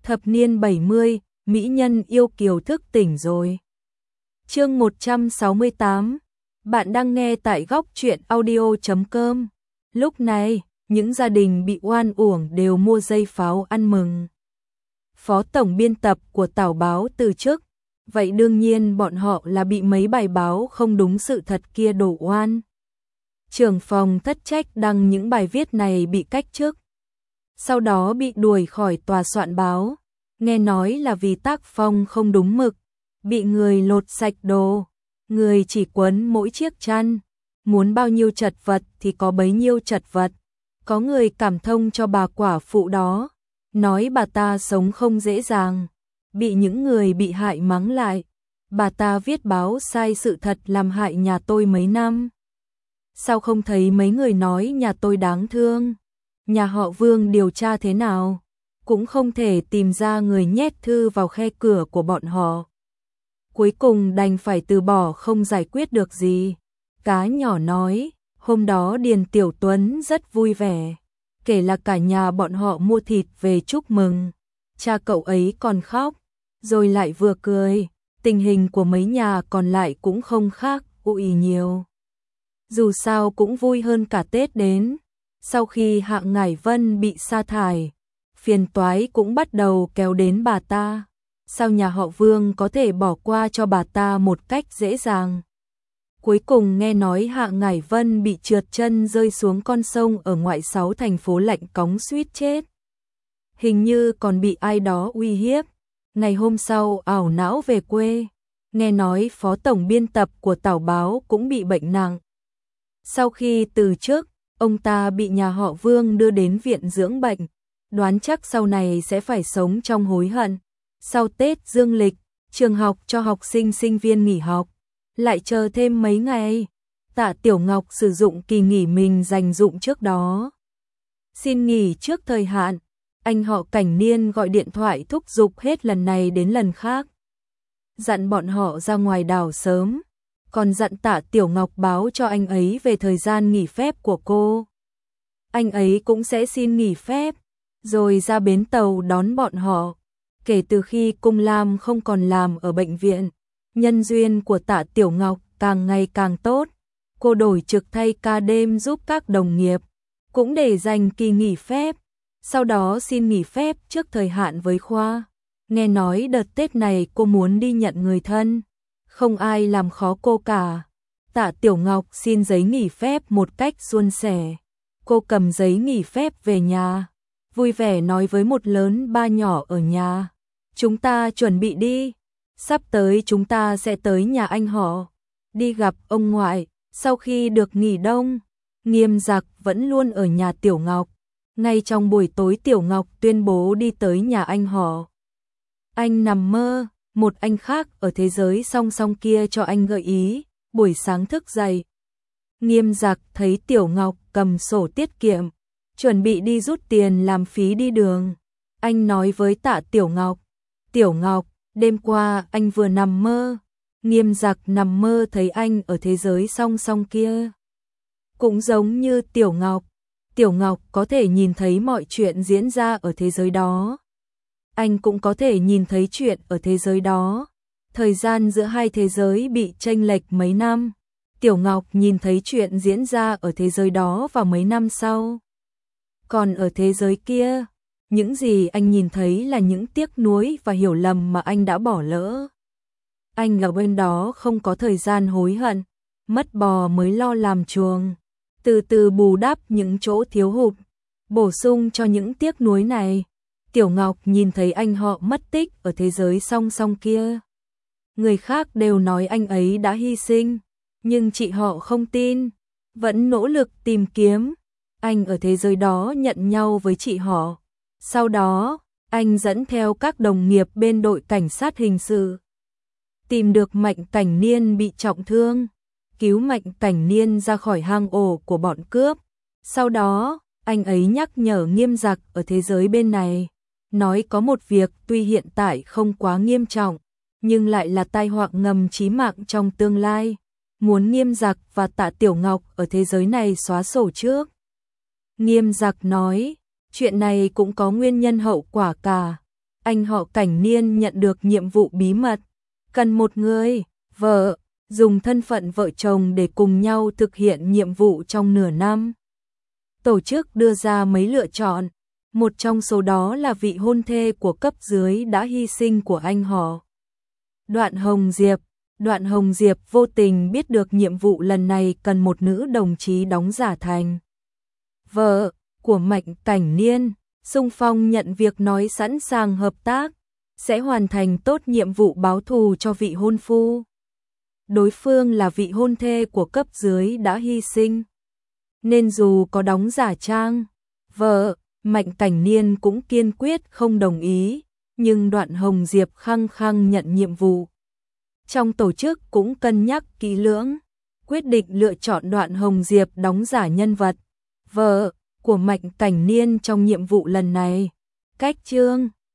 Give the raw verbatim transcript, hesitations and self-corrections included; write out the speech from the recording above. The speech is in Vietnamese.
Thập niên bảy mươi, mỹ nhân yêu kiều thức tỉnh rồi. Chương một trăm sáu mươi tám. Bạn đang nghe tại góc truyện audio chấm com. Lúc này, những gia đình bị oan uổng đều mua dây pháo ăn mừng. Phó tổng biên tập của Tảo báo từ chức, vậy đương nhiên bọn họ là bị mấy bài báo không đúng sự thật kia đổ oan. Trưởng phòng thất trách đăng những bài viết này bị cách chức, sau đó bị đuổi khỏi tòa soạn báo, nghe nói là vì tác phong không đúng mực, bị người lột sạch đồ, người chỉ quấn mỗi chiếc chăn, muốn bao nhiêu chật vật thì có bấy nhiêu chật vật. Có người cảm thông cho bà quả phụ đó, nói bà ta sống không dễ dàng, bị những người bị hại mắng lại, bà ta viết báo sai sự thật làm hại nhà tôi mấy năm. Sao không thấy mấy người nói nhà tôi đáng thương? Nhà họ Vương điều tra thế nào, cũng không thể tìm ra người nhét thư vào khe cửa của bọn họ. Cuối cùng đành phải từ bỏ, không giải quyết được gì. Cá nhỏ nói, hôm đó Điền Tiểu Tuấn rất vui vẻ, kể là cả nhà bọn họ mua thịt về chúc mừng. Cha cậu ấy còn khóc, rồi lại vừa cười, tình hình của mấy nhà còn lại cũng không khác ui nhiều. Dù sao cũng vui hơn cả Tết đến. Sau khi Hạng Ngải Vân bị sa thải, phiền toái cũng bắt đầu kéo đến bà ta. Sao nhà họ Vương có thể bỏ qua cho bà ta một cách dễ dàng? Cuối cùng nghe nói Hạng Ngải Vân bị trượt chân rơi xuống con sông ở ngoại sáu thành phố lạnh cóng suýt chết. Hình như còn bị ai đó uy hiếp. Ngày hôm sau ảo não về quê, nghe nói phó tổng biên tập của Tảo báo cũng bị bệnh nặng. Sau khi từ chức, ông ta bị nhà họ Vương đưa đến viện dưỡng bệnh, đoán chắc sau này sẽ phải sống trong hối hận. Sau Tết dương lịch, trường học cho học sinh sinh viên nghỉ học, lại chờ thêm mấy ngày. Tạ Tiểu Ngọc sử dụng kỳ nghỉ mình dành dụm trước đó, xin nghỉ trước thời hạn. Anh họ Cảnh Niên gọi điện thoại thúc giục hết lần này đến lần khác, dặn bọn họ ra ngoài đảo sớm, còn dặn Tạ Tiểu Ngọc báo cho anh ấy về thời gian nghỉ phép của cô. Anh ấy cũng sẽ xin nghỉ phép, rồi ra bến tàu đón bọn họ. Kể từ khi Cung Lam không còn làm ở bệnh viện, nhân duyên của Tạ Tiểu Ngọc càng ngày càng tốt. Cô đổi trực thay ca đêm giúp các đồng nghiệp, cũng để dành kỳ nghỉ phép, sau đó xin nghỉ phép trước thời hạn với khoa. Nghe nói đợt Tết này cô muốn đi nhận người thân, không ai làm khó cô cả. Tạ Tiểu Ngọc xin giấy nghỉ phép một cách suôn sẻ. Cô cầm giấy nghỉ phép về nhà, vui vẻ nói với một lớn ba nhỏ ở nhà, chúng ta chuẩn bị đi, sắp tới chúng ta sẽ tới nhà anh họ, đi gặp ông ngoại. Sau khi được nghỉ đông, Nghiêm Giặc vẫn luôn ở nhà Tiểu Ngọc. Ngay trong buổi tối Tiểu Ngọc tuyên bố đi tới nhà anh họ. Anh nằm mơ, một anh khác ở thế giới song song kia cho anh gợi ý. Buổi sáng thức dậy, Nghiêm Giặc thấy Tiểu Ngọc cầm sổ tiết kiệm, chuẩn bị đi rút tiền làm phí đi đường. Anh nói với Tạ Tiểu Ngọc, Tiểu Ngọc, đêm qua anh vừa nằm mơ. Nghiêm Giặc nằm mơ thấy anh ở thế giới song song kia, cũng giống như Tiểu Ngọc. Tiểu Ngọc có thể nhìn thấy mọi chuyện diễn ra ở thế giới đó, anh cũng có thể nhìn thấy chuyện ở thế giới đó. Thời gian giữa hai thế giới bị chênh lệch mấy năm. Tiểu Ngọc nhìn thấy chuyện diễn ra ở thế giới đó vào mấy năm sau. Còn ở thế giới kia, những gì anh nhìn thấy là những tiếc nuối và hiểu lầm mà anh đã bỏ lỡ. Anh ở bên đó không có thời gian hối hận, mất bò mới lo làm chuồng, từ từ bù đắp những chỗ thiếu hụt, bổ sung cho những tiếc nuối này. Tiểu Ngọc nhìn thấy anh họ mất tích ở thế giới song song kia. Người khác đều nói anh ấy đã hy sinh, nhưng chị họ không tin, vẫn nỗ lực tìm kiếm. Anh ở thế giới đó nhận nhau với chị họ. Sau đó, anh dẫn theo các đồng nghiệp bên đội cảnh sát hình sự, tìm được Mạnh Cảnh Niên bị trọng thương, cứu Mạnh Cảnh Niên ra khỏi hang ổ của bọn cướp. Sau đó, anh ấy nhắc nhở Nghiêm Giặc ở thế giới bên này, nói có một việc tuy hiện tại không quá nghiêm trọng, nhưng lại là tai họa ngầm chí mạng trong tương lai, muốn Nghiêm Giặc và Tạ Tiểu Ngọc ở thế giới này xóa sổ trước. Nghiêm Giặc nói, chuyện này cũng có nguyên nhân hậu quả cả, anh họ Cảnh Niên nhận được nhiệm vụ bí mật, cần một người, vợ, dùng thân phận vợ chồng để cùng nhau thực hiện nhiệm vụ trong nửa năm. Tổ chức đưa ra mấy lựa chọn, một trong số đó là vị hôn thê của cấp dưới đã hy sinh của anh họ Đoạn Hồng Diệp. Đoạn Hồng Diệp vô tình biết được nhiệm vụ lần này cần một nữ đồng chí đóng giả thành vợ của Mạnh Cảnh Niên, xung phong nhận việc nói sẵn sàng hợp tác, sẽ hoàn thành tốt nhiệm vụ báo thù cho vị hôn phu. Đối phương là vị hôn thê của cấp dưới đã hy sinh, nên dù có đóng giả trang vợ, Mạnh Cảnh Niên cũng kiên quyết không đồng ý, nhưng Đoạn Hồng Diệp khăng khăng nhận nhiệm vụ. Trong tổ chức cũng cân nhắc kỹ lưỡng, quyết định lựa chọn Đoạn Hồng Diệp đóng giả nhân vật vợ của Mạnh Cảnh Niên trong nhiệm vụ lần này. Cách chương